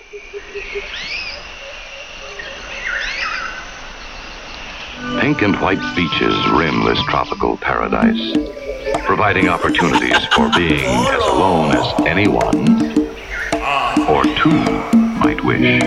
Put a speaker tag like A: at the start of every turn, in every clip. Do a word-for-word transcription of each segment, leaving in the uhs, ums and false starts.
A: Pink and white beaches rim this tropical paradise, providing opportunities for being as alone as anyone or two might wish.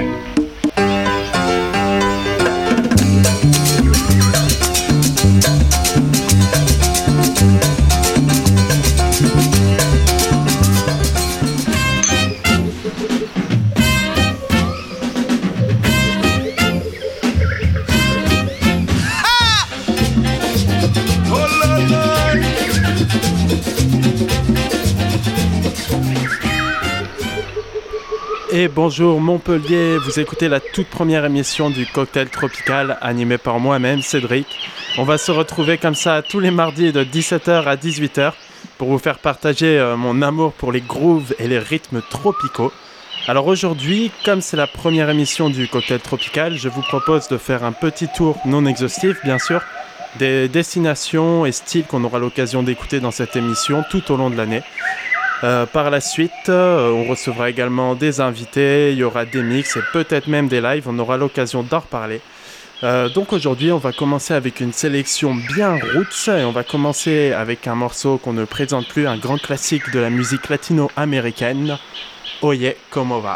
B: Et bonjour Montpellier, vous écoutez la toute première émission du Cocktail Tropical animée par moi-même, Cédric. On va se retrouver comme ça tous les mardis de dix-sept heures à dix-huit heures pour vous faire partager euh, mon amour pour les grooves et les rythmes tropicaux. Alors aujourd'hui, comme c'est la première émission du Cocktail Tropical, je vous propose de faire un petit tour non exhaustif bien sûr, des destinations et styles qu'on aura l'occasion d'écouter dans cette émission tout au long de l'année. Euh, par la suite, euh, on recevra également des invités, il y aura des mix et peut-être même des lives, on aura l'occasion d'en reparler. Euh, donc aujourd'hui, on va commencer avec une sélection bien roots et on va commencer avec un morceau qu'on ne présente plus, un grand classique de la musique latino-américaine, Oye Como Va.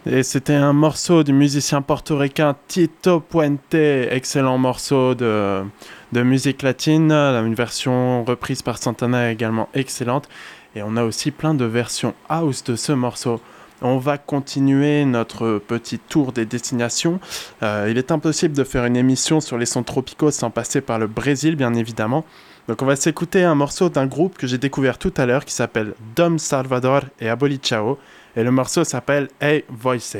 B: Et c'était un morceau du musicien portoricain Tito Puente, excellent morceau de, de musique latine, une version reprise par Santana également excellente. Et on a aussi plein de versions house de ce morceau. On va continuer notre petit tour des destinations. Euh, il est impossible de faire une émission sur les sons tropicaux sans passer par le Brésil, bien évidemment. Donc on va s'écouter un morceau d'un groupe que j'ai découvert tout à l'heure qui s'appelle Dom Salvador et Abolichao. Et le morceau s'appelle Hey Voice.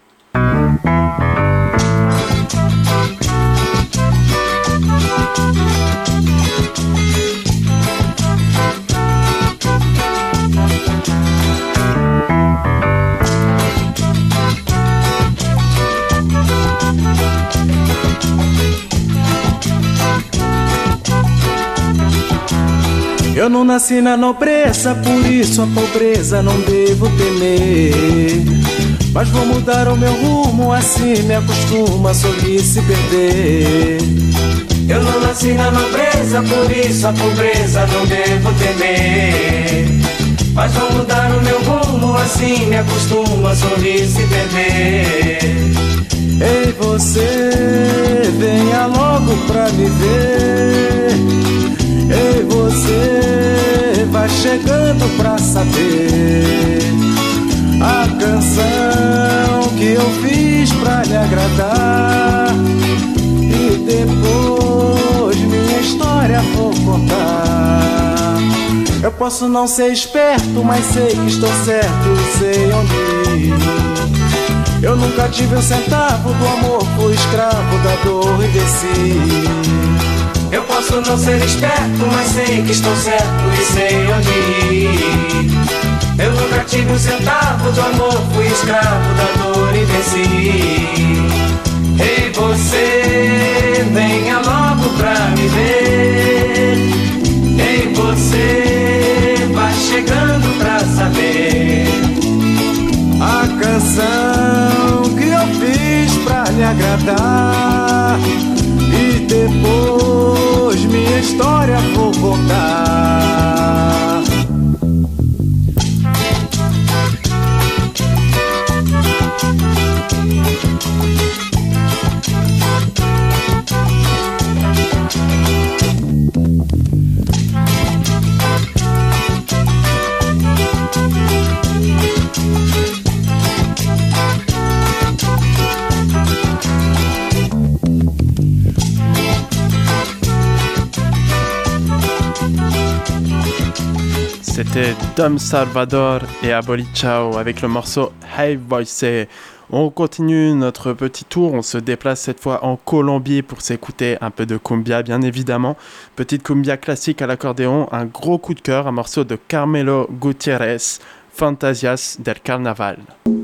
C: Eu não nasci na nobreza, por isso a pobreza não devo temer. Mas vou mudar o meu rumo, assim me acostumo a sorrir se perder. Eu não nasci na nobreza, por isso a pobreza não devo temer. Mas vou mudar o meu rumo, assim me acostumo a sorrir se perder. Ei você, venha logo pra me ver. Ei você, vai chegando pra saber a canção que eu fiz pra lhe agradar. E depois minha história vou contar. Eu posso não ser esperto, mas sei que estou certo e sei onde ir. Eu nunca tive um centavo do amor, fui escravo da dor e desci. Eu posso não ser esperto, mas sei que estou certo e sei onde ir. Eu nunca tive um centavo do amor, fui escravo da dor e desci. Ei você, venha logo pra me ver. Ei você, vai chegando pra saber a canção que eu fiz pra lhe agradar. E depois minha história vou contar.
B: C'était Dom Salvador et Abolichao avec le morceau Hey Voice. On continue notre petit tour, on se déplace cette fois en Colombie pour s'écouter un peu de cumbia bien évidemment. Petite cumbia classique à l'accordéon, un gros coup de cœur, un morceau de Carmelo Gutiérrez, Fantasias del Carnaval.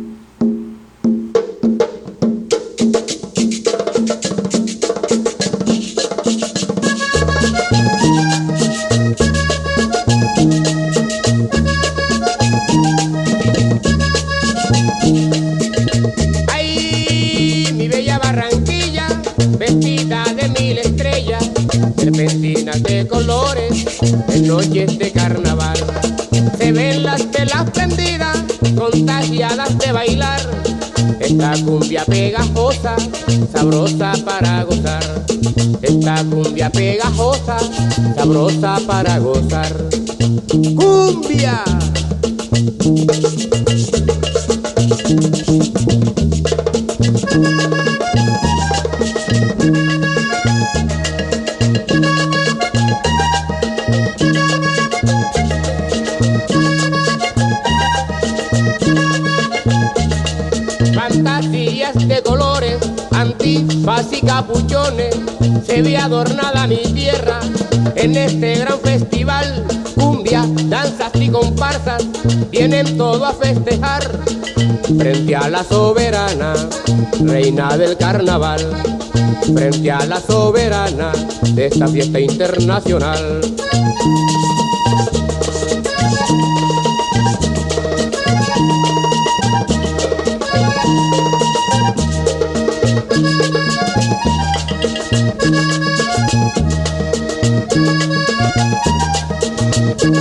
D: Serpentinas de colores en noches de carnaval. Se ven las telas prendidas, contagiadas de bailar. Esta cumbia pegajosa, sabrosa para gozar. Esta cumbia pegajosa, sabrosa para gozar. ¡Cumbia! Fantasías de colores, antifaz y capuchones, se ve adornada mi tierra en este gran festival. Cumbia, danzas y comparsas vienen todo a festejar frente a la soberana, reina del carnaval, frente a la soberana de esta fiesta internacional.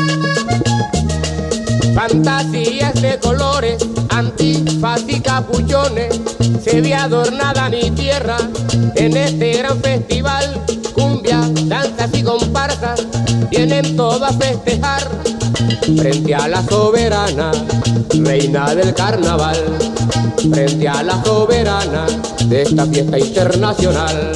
D: Fantasías de colores, antifaz y capuchón capuchones se ve adornada mi tierra en este gran festival. Cumbia, danzas y comparsas vienen todos a festejar frente a la soberana, reina del carnaval, frente a la soberana de esta fiesta internacional.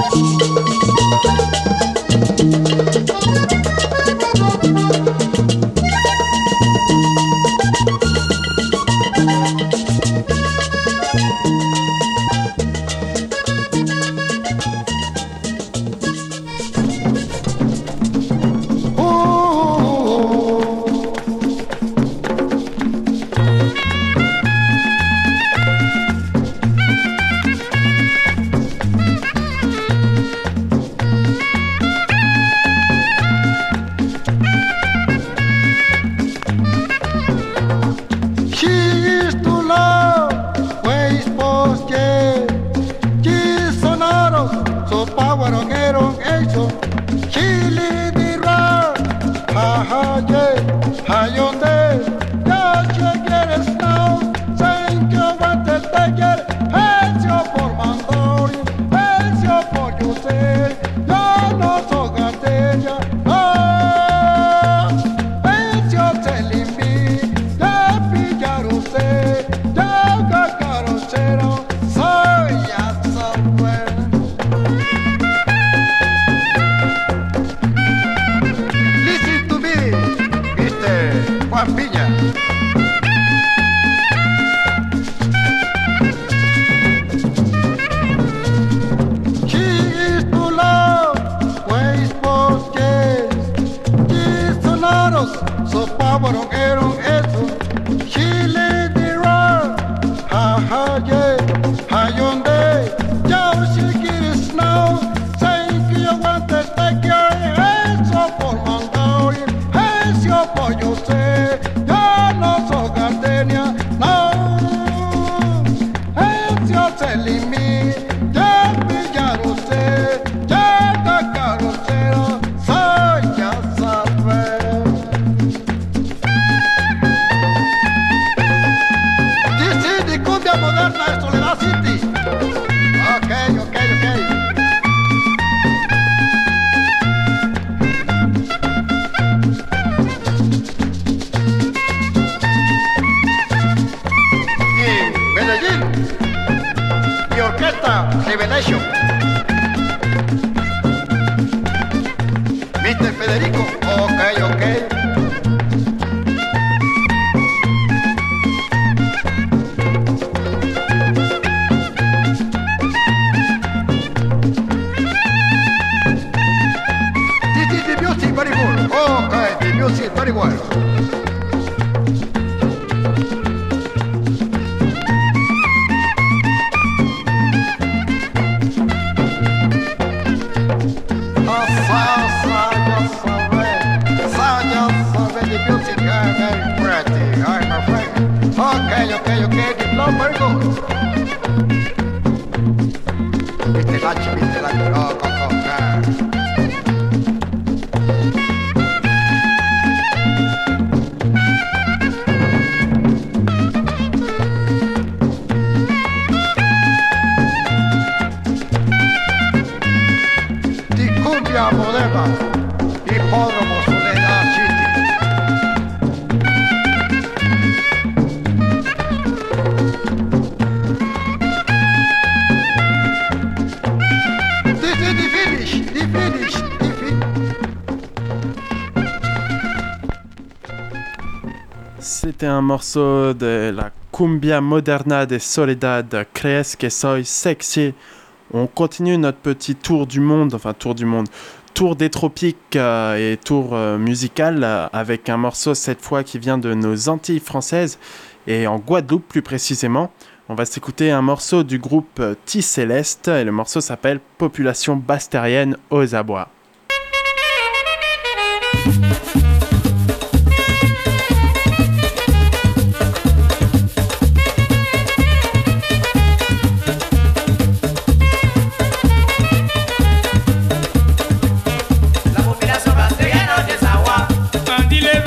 B: C'était un morceau de la Cumbia Moderna de Soledad, Crees que soy sexy. On continue notre petit tour du monde, enfin tour du monde, tour des tropiques euh, et tour euh, musical euh, avec un morceau cette fois qui vient de nos Antilles françaises et en Guadeloupe plus précisément. On va s'écouter un morceau du groupe T-Céleste et le morceau s'appelle Population bastérienne aux abois.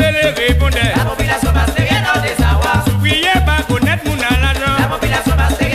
E: La population bastérienne des Awa. Souriez pas connaître mon alano. La population bastérienne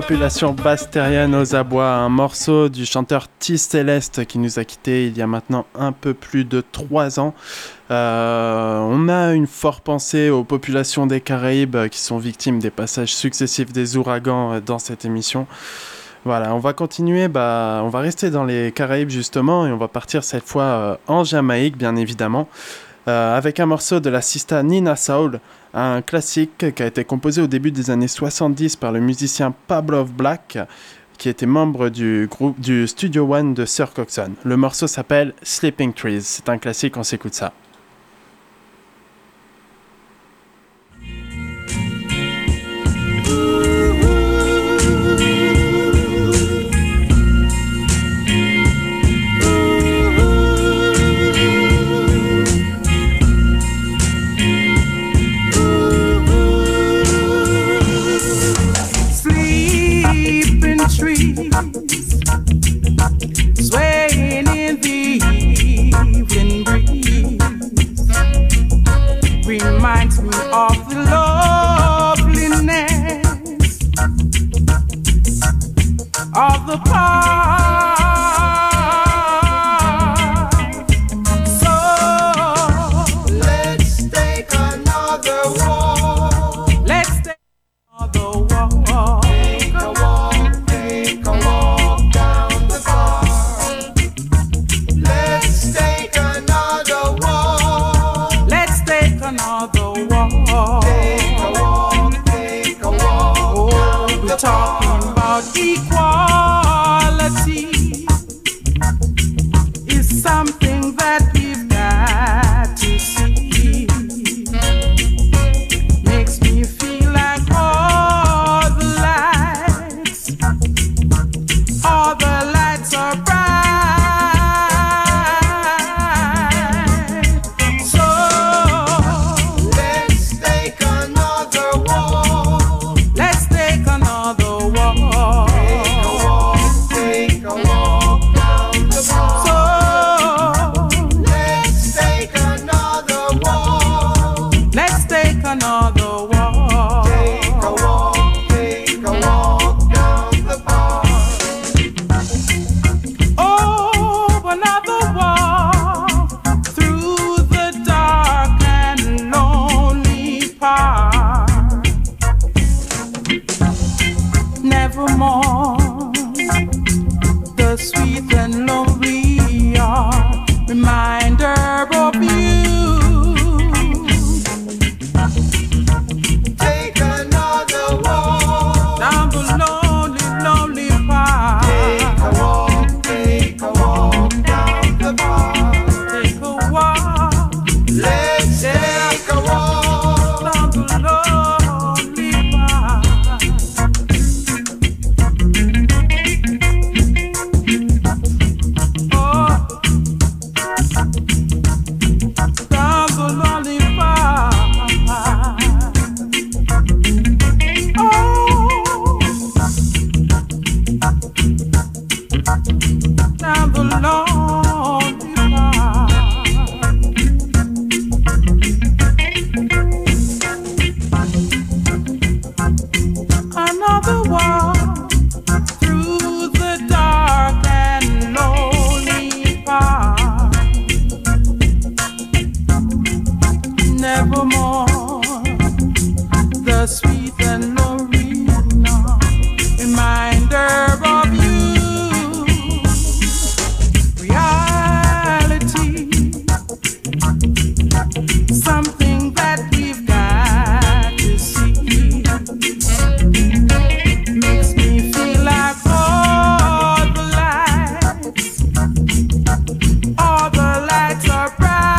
B: population basse terrienne aux abois, un morceau du chanteur T. Céleste qui nous a quittés il y a maintenant un peu plus de trois ans. Euh, on a une forte pensée aux populations des Caraïbes qui sont victimes des passages successifs des ouragans dans cette émission. Voilà, on va continuer, bah, on va rester dans les Caraïbes justement et on va partir cette fois euh, en Jamaïque bien évidemment. Euh, avec un morceau de la sista Nina Soul, un classique qui a été composé au début des années soixante-dix par le musicien Pablo Black, qui était membre du, groupe, du Studio One de Sir Coxsone. Le morceau s'appelle Sleeping Trees, c'est un classique, on s'écoute ça.
C: Swaying in the evening breeze reminds me of the loveliness of the past. So let's take another walk. Let's take another walk. Take a walk. Take a walk down the park. Let's take another walk. Let's take another walk. Take a walk, take a walk. Oh, we're talking about equality. Is something that we've got to see. Makes me feel like all the lights, all the lights are bright. So let's take another walk. Let's take another walk. Take a walk, take a walk down the park. So let's take another walk. Let's take another walk. Take a walk, take a walk down the park. Oh, another walk through the dark and lonely park. Nevermore, the sweet and lonely are reminder of you. Take another walk down the lonely, lonely path. Take a walk, take a walk down the path. Take a walk. Let's take a walk down the lonely path. Oh, down the lonely path. Oh, down the lonely path. Another walk through the dark and lonely path. Nevermore, the sweet and lonely reminder of you. Reality, something that we've got to see. Makes me feel like all the lights, all the lights are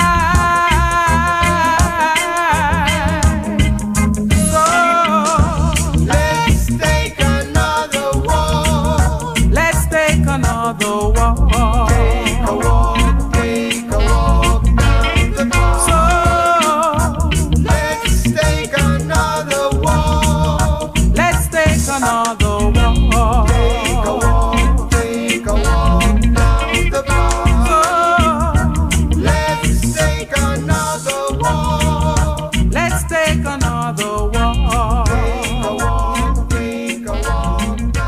C: bright. So let's take another walk. Let's take another walk. Take a walk, take a walk down the park. So let's take another walk. Let's take another walk. Take a walk, take a walk down the park. So let's take another walk. Let's take another walk. Take a walk, take a walk down.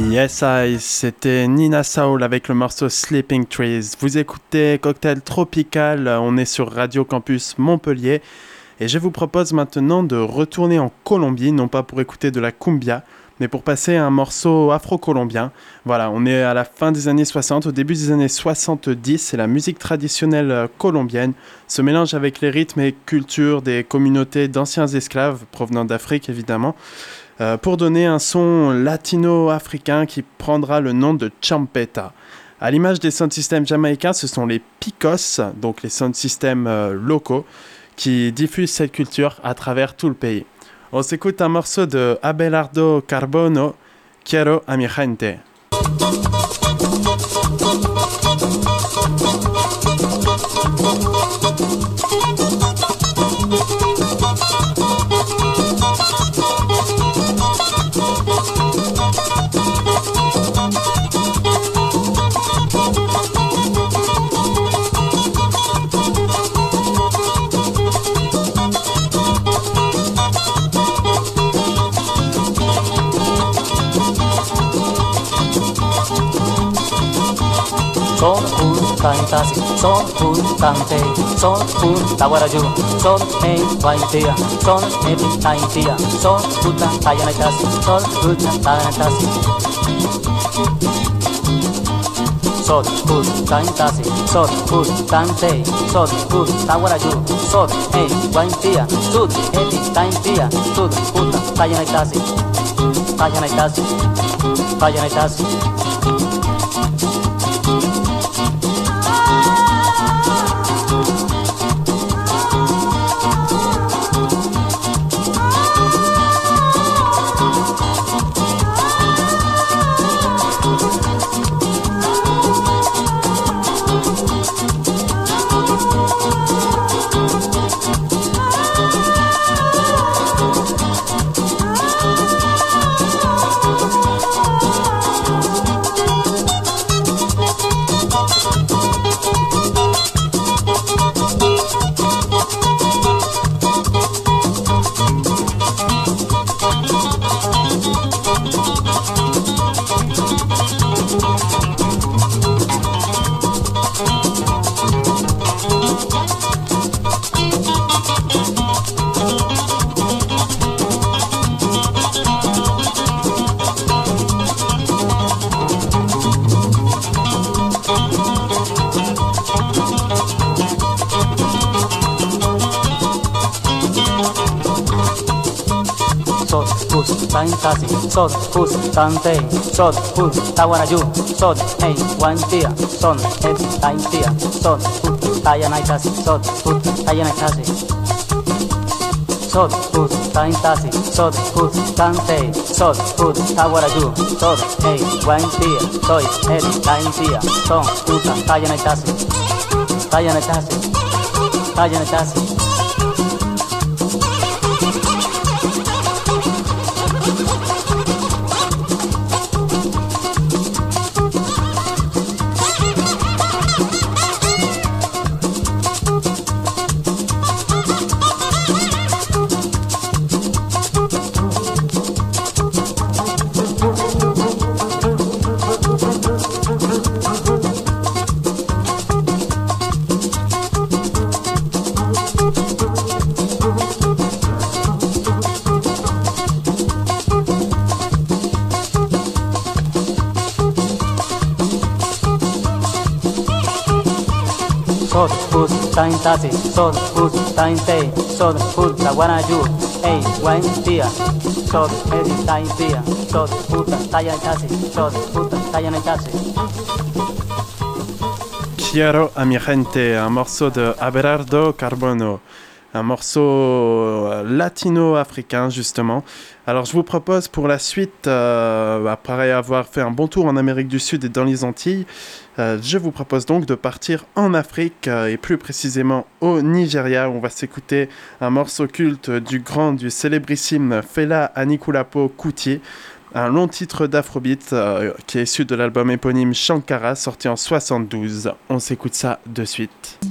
B: Yes, I, c'était Nina Soul avec le morceau Sleeping Trees. Vous écoutez Cocktail Tropical, on est sur Radio Campus Montpellier et je vous propose maintenant de retourner en Colombie, non pas pour écouter de la cumbia, mais pour passer un morceau afro-colombien. Voilà, on est à la fin des années soixante, au début des années soixante-dix, et la musique traditionnelle colombienne se mélange avec les rythmes et cultures des communautés d'anciens esclaves, provenant d'Afrique évidemment, euh, pour donner un son latino-africain qui prendra le nom de champeta. À l'image des sound systems jamaïcains, ce sont les picos, donc les sound systems euh, locaux, qui diffusent cette culture à travers tout le pays. On s'écoute un morceau de Abelardo Carbono, Quiero a mi gente.
E: Son un tantasi, son un tante, son un tawaraju, son en guaitea, son en taintia, son puta tayanatasi, son puta tayanatasi. Son un tantasi, son un tante, son un tawaraju, son en guaitea, sud en taintia, sud puta tayanatasi, tayanatasi, tayanatasi. Tantasi, son pus tante, son pus tawaraju, son hey guantia, son hey taintia, son put tayanaitasi, son put tayanaitasi. Son pus tantasi, son pus tante, son put tawaraju, son hey guantia, soy hey taintia, son put tayanaitasi, tayanaitasi, tayanaitasi. Sod pus taintasi, sod pus tainte, sod put tawaraju, hey guantia, sod edi taintia, sod puta tayanatasi, sod puta tayanatasi.
B: Quiero a mi gente, un morceau de Abelardo Carbono, un morceau latino-africain justement. Alors je vous propose pour la suite, euh, après avoir fait un bon tour en Amérique du Sud et dans les Antilles, euh, je vous propose donc de partir en Afrique euh, et plus précisément au Nigeria où on va s'écouter un morceau culte du grand, du célébrissime Fela Anikulapo Kuti, un long titre d'Afrobeat euh, qui est issu de l'album éponyme Shankara sorti en soixante-douze. On s'écoute ça de suite.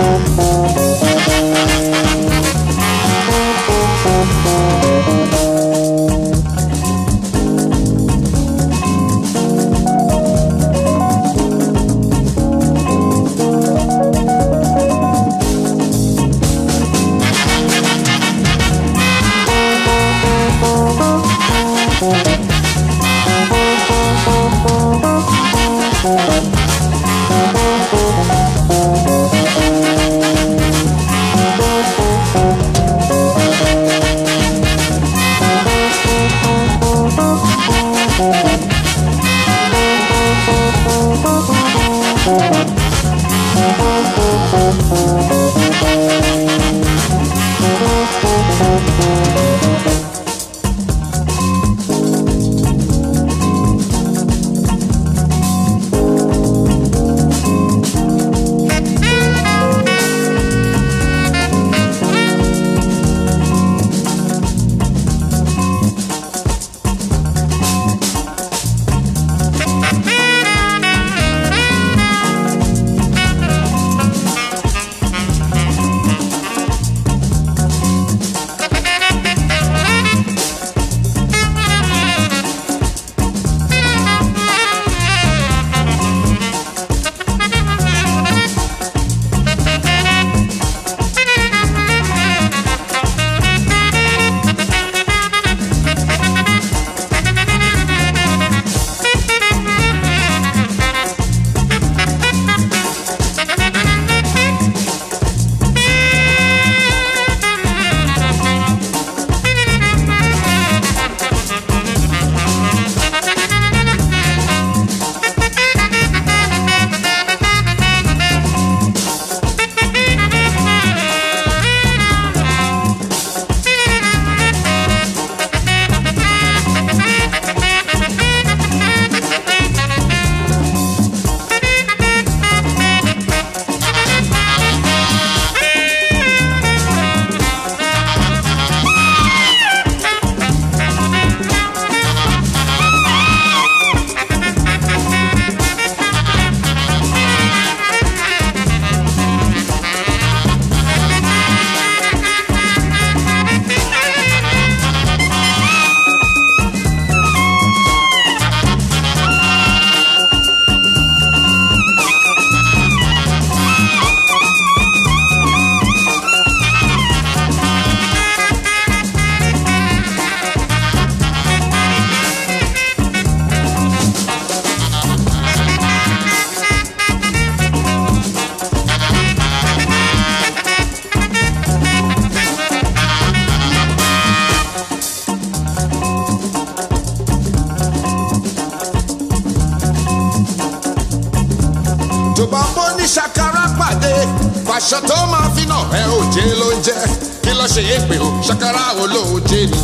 F: aṣọ tó máa fi nà ẹ òjé ló ń jẹ kí ló ṣe é pé o ṣàkàrà olóòjé ni.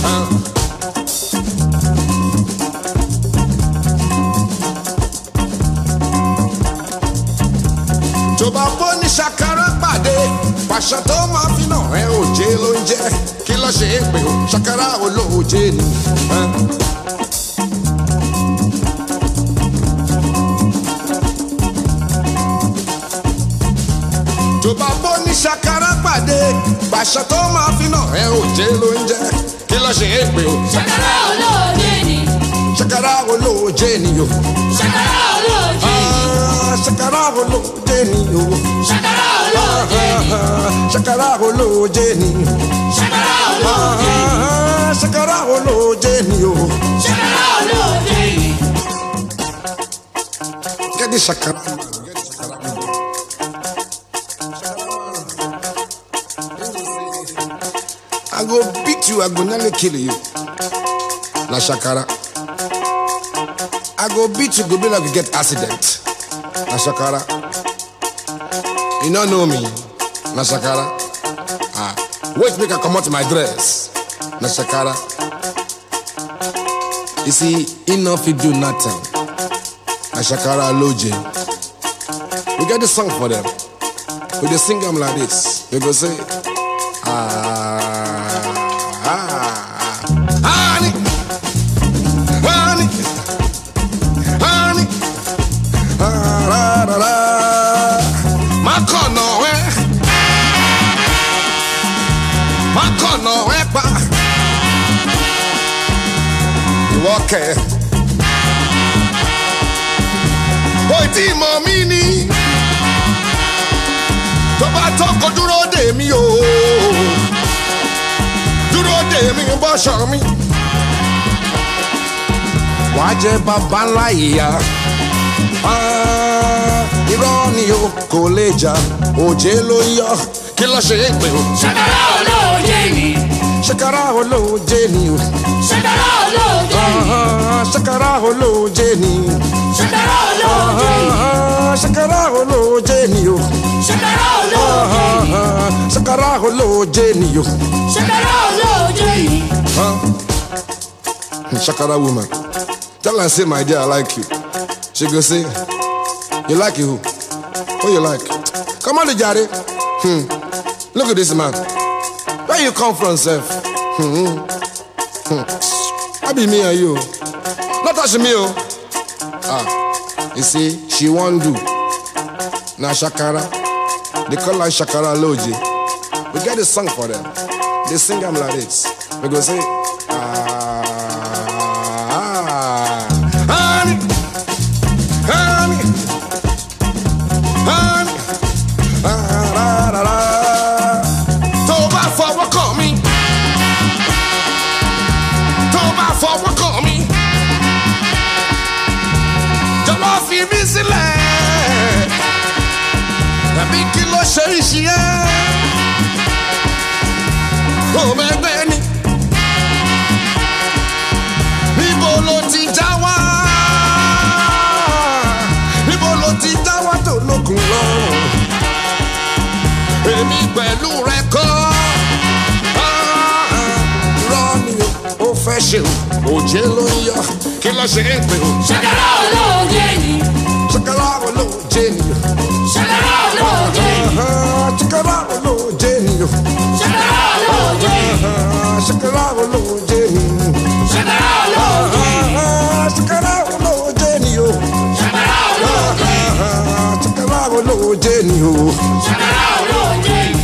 F: tó bá bó ní ṣàkàrà pàdé aṣọ tó máa fi nà ẹ òjé ló ń jẹ kí ló ṣe é pé o ṣàkàrà olóòjé ni. tó bá bó ní ṣàkàrà pàdé pàṣẹ tó máa fi nà ẹ òjé ló ń jẹ kí ló ṣe é pé o.
G: ṣàkàrà olóòjé ni.
F: ṣàkàrà olóòjé ni o.
G: ṣàkàrà olóòjé ni.
F: ṣàkàrà olóòjé ni o.
G: ṣàkàrà olóòjé ni.
F: ṣàkàrà olóòjé ni.
G: ṣàkàrà olóòjé ni.
F: ṣàkàrà olóòjé ni o.
G: ṣàkàrà olóòjé ni.
F: Get the ṣàkàrà. I go beat you, I go nearly kill you. Na Shakara. I go beat you, go be like you get accident. Na Shakara. You don't know me. Na Shakara. Ah, wait make I come out my dress. Na Shakara. You see, enough you do nothing. Na Shakara Loje. We get the song for them. We just sing them like this. We go say, ah. Honey, honey, honey, ah, la, la, la. My corner, eh? Okay. Oi tí mọ̀ mí ni tó bá tọ́kọ dúró dè mí o dúró dè mí bọ́ṣọ mi wàá jẹ bàbá ńlá ìyá irọ́ ni o kò lè jà òjé ló yọ kí ló ṣe é pé o.
G: Ṣàkàrà olóòjé ni.
F: Ṣàkàrà olóòjé ni o.
G: Ṣàkàrà olóòjé ni.
F: Ṣàkàrà olóòjé ni.
G: Ṣàkàrà olóòjé ni.
F: Ṣàkàrà olóòjé ni o.
G: Ṣàkàrà olóòjé ni.
F: Ṣàkàrà olóòjé ni o.
G: Ṣàkàrà olóòjé ni.
F: Ṣàkàrà woman, tell her say my dear I like you. She go say, you like you who? Who you like? Come on, Jare. Hmm. Look at this man. Where you come from, Seth? Hmm. Hmm. I be me and you. Not touch me, oh. Ah. You see, she won't do. Now Shakara. They call her Shakara Loji. We get a song for them. They sing them like this. We go say, ah, ah, honey, honey, honey, ah, da, da, da. Tó bá fọwọ́ kàn mí, tó bá fọwọ́ kàn mí, jọ̀wọ́ fi mí sílẹ̀, tàbí kí ló ṣe é ṣe é, ó mẹ́gbẹ́ ni, níbo ló ti já wá, níbo ló ti já wá tó lókun lọ́rùn. Èmi pẹ̀lú rẹ kọ́ rọ́ ni ó fẹ́ ṣe o òjé ló ń yọ kí ló ṣe é pé o.
G: Ṣàkàrà olóòjé ni.
F: Ṣàkàrà olóòjé ni o.
G: Ṣàkàrà olóòjé ni.
F: Ṣàkàrà olóòjé ni o.
G: Ṣàkàrà olóòjé ni.
F: Ṣàkàrà olóòjé ni.
G: Ṣàkàrà olóòjé ni.
F: Ṣàkàrà olóòjé ni o.
G: Ṣàkàrà olóòjé ni.
F: Ṣàkàrà olóòjé ni o.
G: Ṣàkàrà olóòjé ni.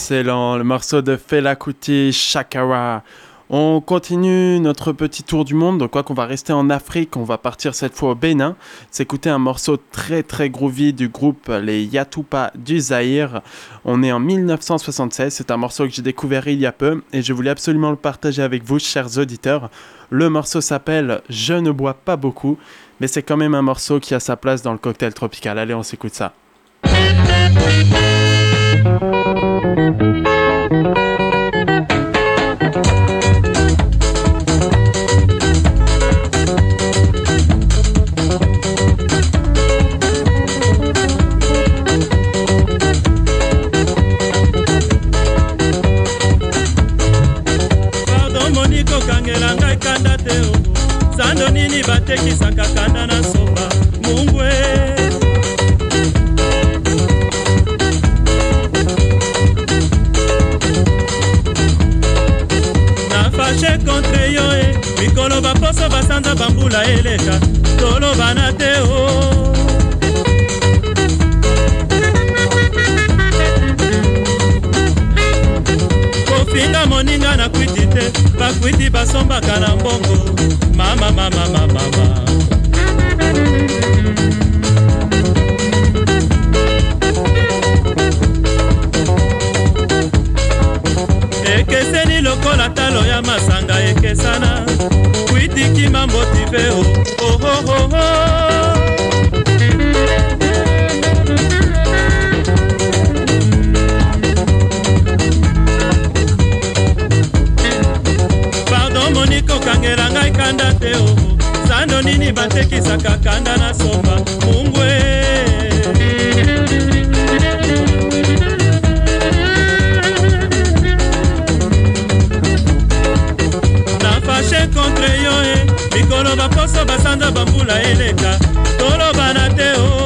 B: Excellent, le morceau de Fela Kuti, Shakara. On continue notre petit tour du monde, donc quoi qu'on va rester en Afrique, on va partir cette fois au Bénin, s'écouter un morceau très très groovy du groupe les Yatupa du Zaïre. On est en dix-neuf cent soixante-seize, c'est un morceau que j'ai découvert il y a peu et je voulais absolument le partager avec vous, chers auditeurs. Le morceau s'appelle « Je ne bois pas beaucoup », mais c'est quand même un morceau qui a sa place dans le cocktail tropical. Allez, on s'écoute ça.
H: Sando nini batekisaka kanda na soba mungwe na fashe contre yo e mikolo baposo basanza bambula eleka tolo bana te o kofinga moninga na kwiti te bakwiti basombaka na mbongo mama mama mama mama ekeseni lokola talo ya masanga ekesana kwitiki mambotive o oh oh oh oh pardon moniko kangela ngai kanda te o sando nini batekisaka kanda na somba mungwe na fashe contre yo e mikolo baposo basanda bambula eleka tolo bana te o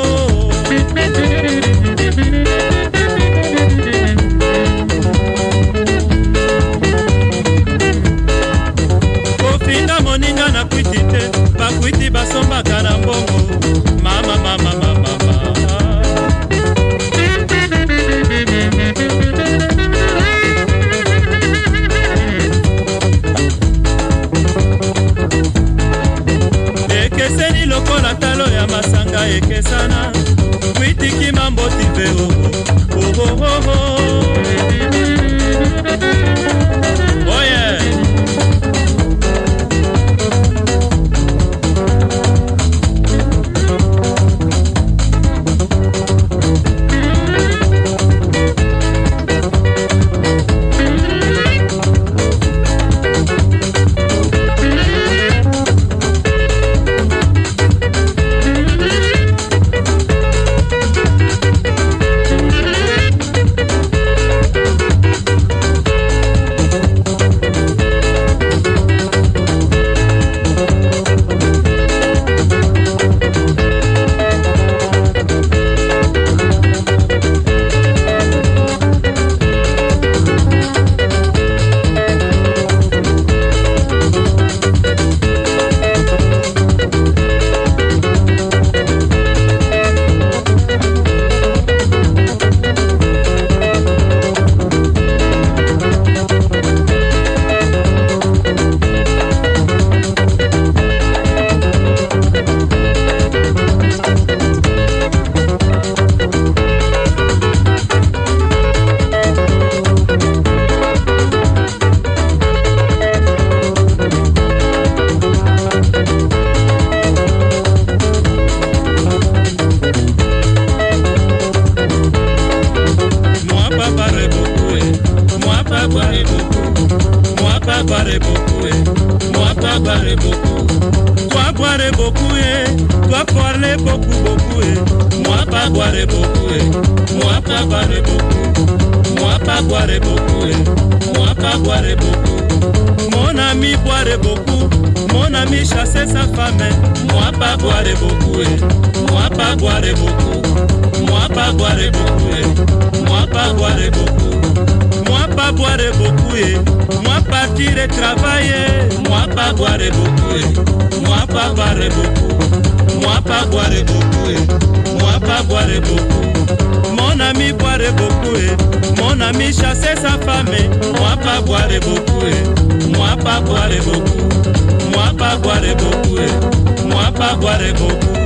H: kofinga moninga na kwiti te bakwiti basombaka na mbongo mama mama mama mama ekeseni lokola talo ya masanga ekesana kwitiki mambotive o oh oh oh oh oh yeah. Mon ami boire beaucoup, Mon ami chassait sa femme, moi pas boire beaucoup, moi pas boire beaucoup, moi pas boire beaucoup, moi pas boire beaucoup.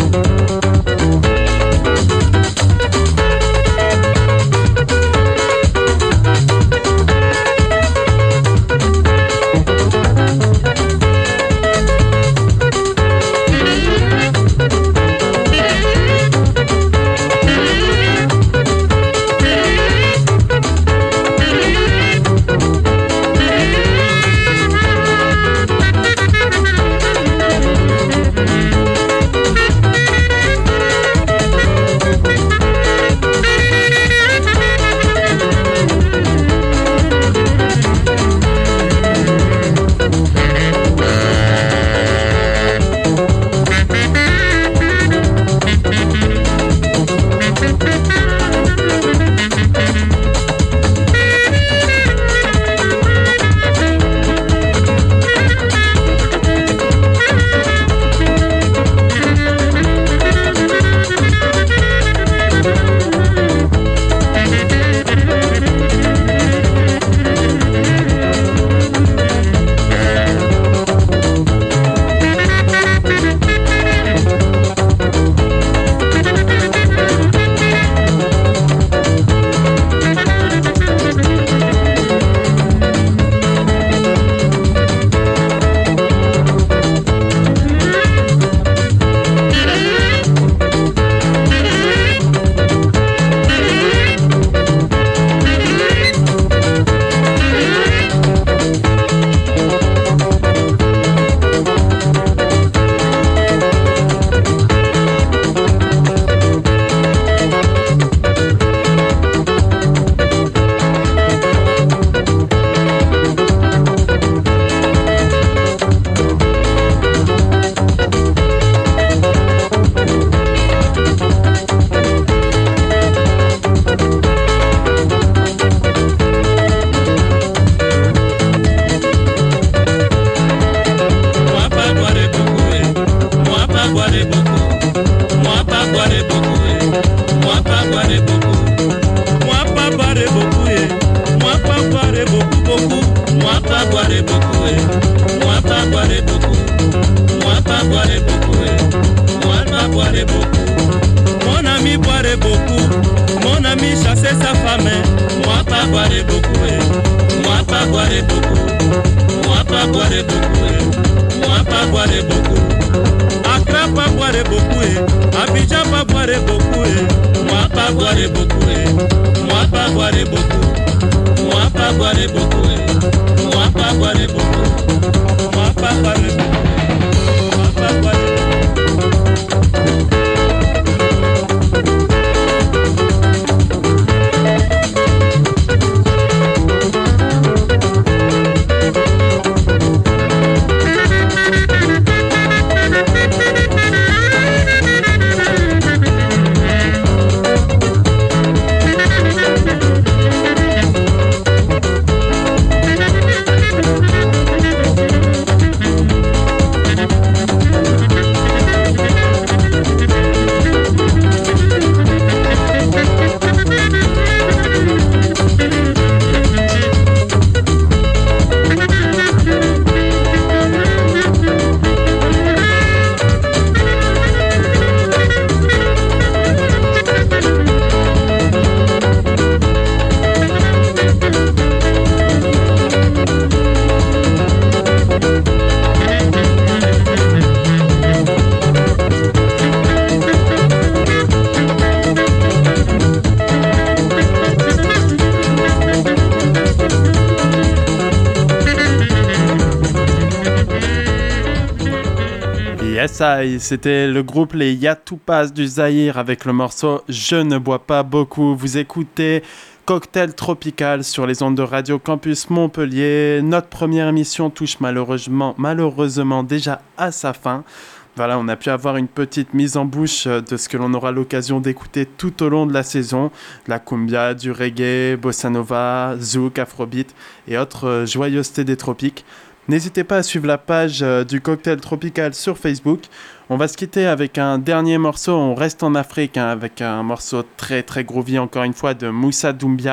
B: Yes, I, c'était le groupe les Yatoupas du Zaïre avec le morceau Je ne bois pas beaucoup. Vous écoutez Cocktail Tropical sur les ondes de Radio Campus Montpellier. Notre première émission touche malheureusement, malheureusement déjà à sa fin. Voilà, on a pu avoir une petite mise en bouche de ce que l'on aura l'occasion d'écouter tout au long de la saison. La cumbia, du reggae, bossa nova, zouk, afrobeat et autres joyeusetés des tropiques. N'hésitez pas à suivre la page euh, du Cocktail Tropical sur Facebook. On va se quitter avec un dernier morceau. On reste en Afrique hein, avec un morceau très très groovy encore une fois de Moussa Doumbia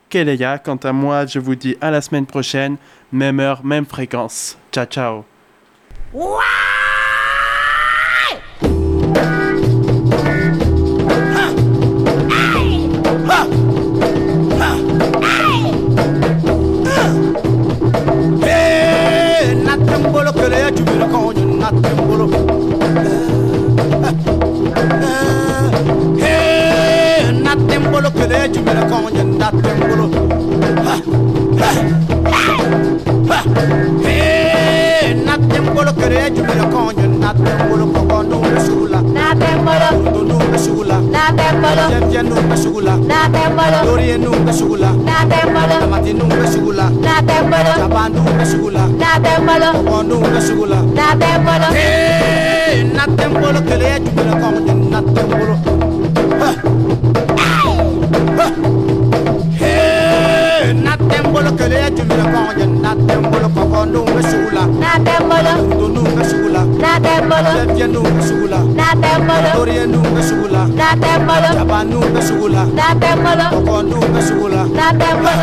B: Ok les gars, quant à moi, je vous dis à la semaine prochaine, même heure, même fréquence. Ciao, ciao.
C: Natembolo kele jubilo konyo natembolo. Hey, natembolo kele jubilo konyo natembolo. Hey, natembolo kele jubilo konyo natembolo kokono mesula.
I: Natembolo,
C: Donu mesula.
I: natembolo,
C: Jemjenu mesula.
I: natembolo,
C: Dorienu mesula.
I: natembolo,
C: Amatinu mesula.
I: natembolo,
C: Jabandu mesula.
I: natembolo,
C: Kokono mesula.
I: natembolo.
C: Hey, natembolo kele jubilo konyo natembolo. Hey, natembolo kele jubilo konyo natembolo kokono mesula.
I: Natembolo,
C: Donu mesula.
I: natembolo,
C: Jemjenu mesula.
I: natembolo,
C: Dorienu mesula.
I: natembolo,
C: Jabandu mesula.
I: natembolo,
C: Kokono mesula.
I: natembolo.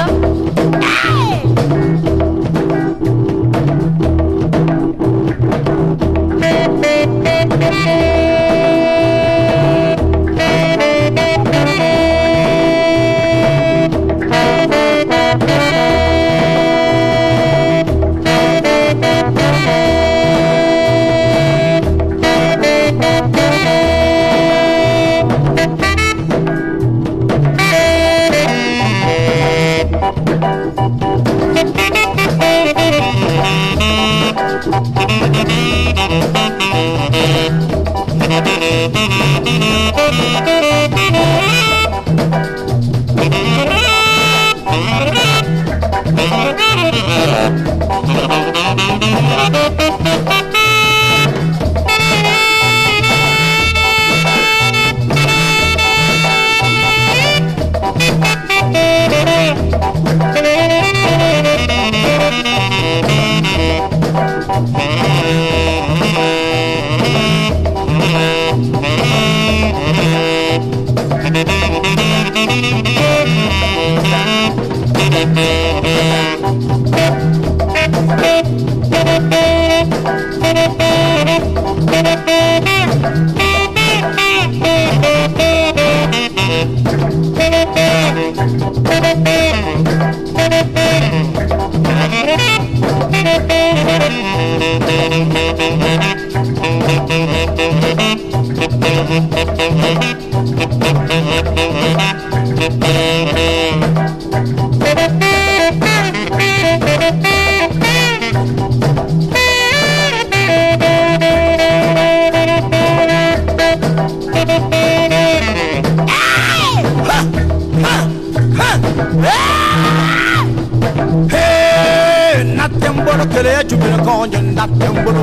C: Hey, natembolo kele jubilo konyo natembolo.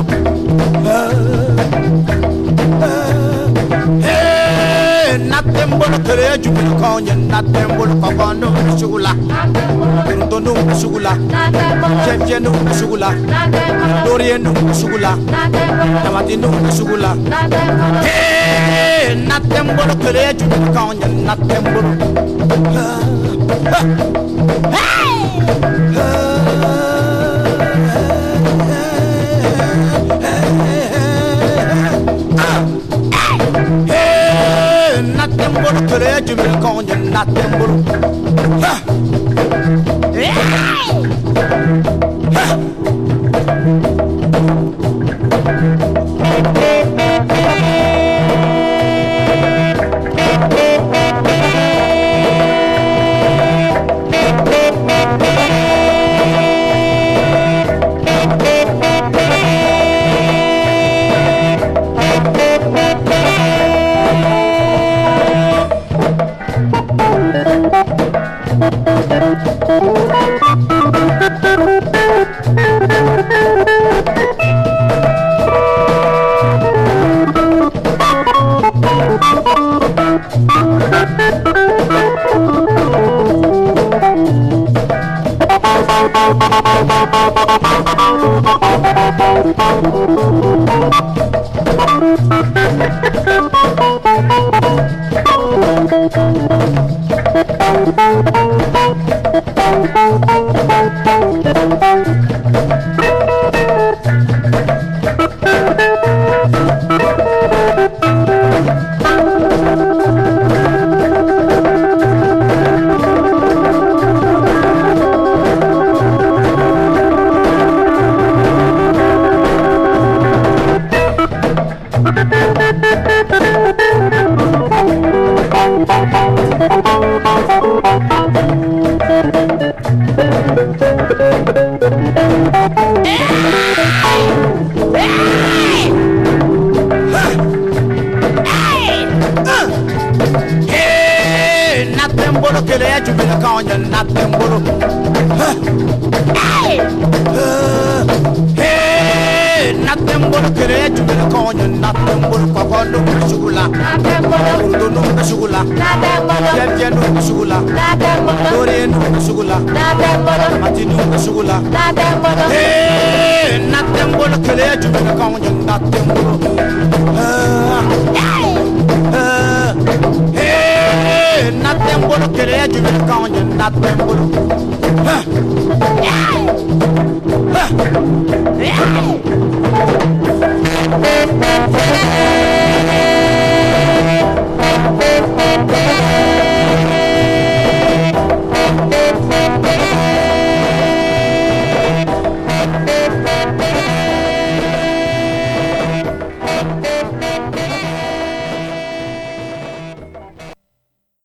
C: Hey, natembolo kele jubilo konyo natembolo kokono mesula. Donu mesula. Jemjenu mesula. Dorienu mesula. Jamatinu mesula. Hey, natembolo kele jubilo konyo natembolo. Hey, natembolo kele jubilo konyo natembolo.
I: Thank you.
J: Natembolo que le echo me la coña, natembolo. Hey, natembolo que le echo me la coña, natembolo. Papá no me sugula, natembolo. No me sugula, natembolo. Ya ya no me sugula, natembolo. Dore no me sugula, natembolo. Mati no me sugula, natembolo. Hey, natembolo que le echo me la coña, natembolo. Hey, natembolo que le echo me la coña, natembolo. Yeah.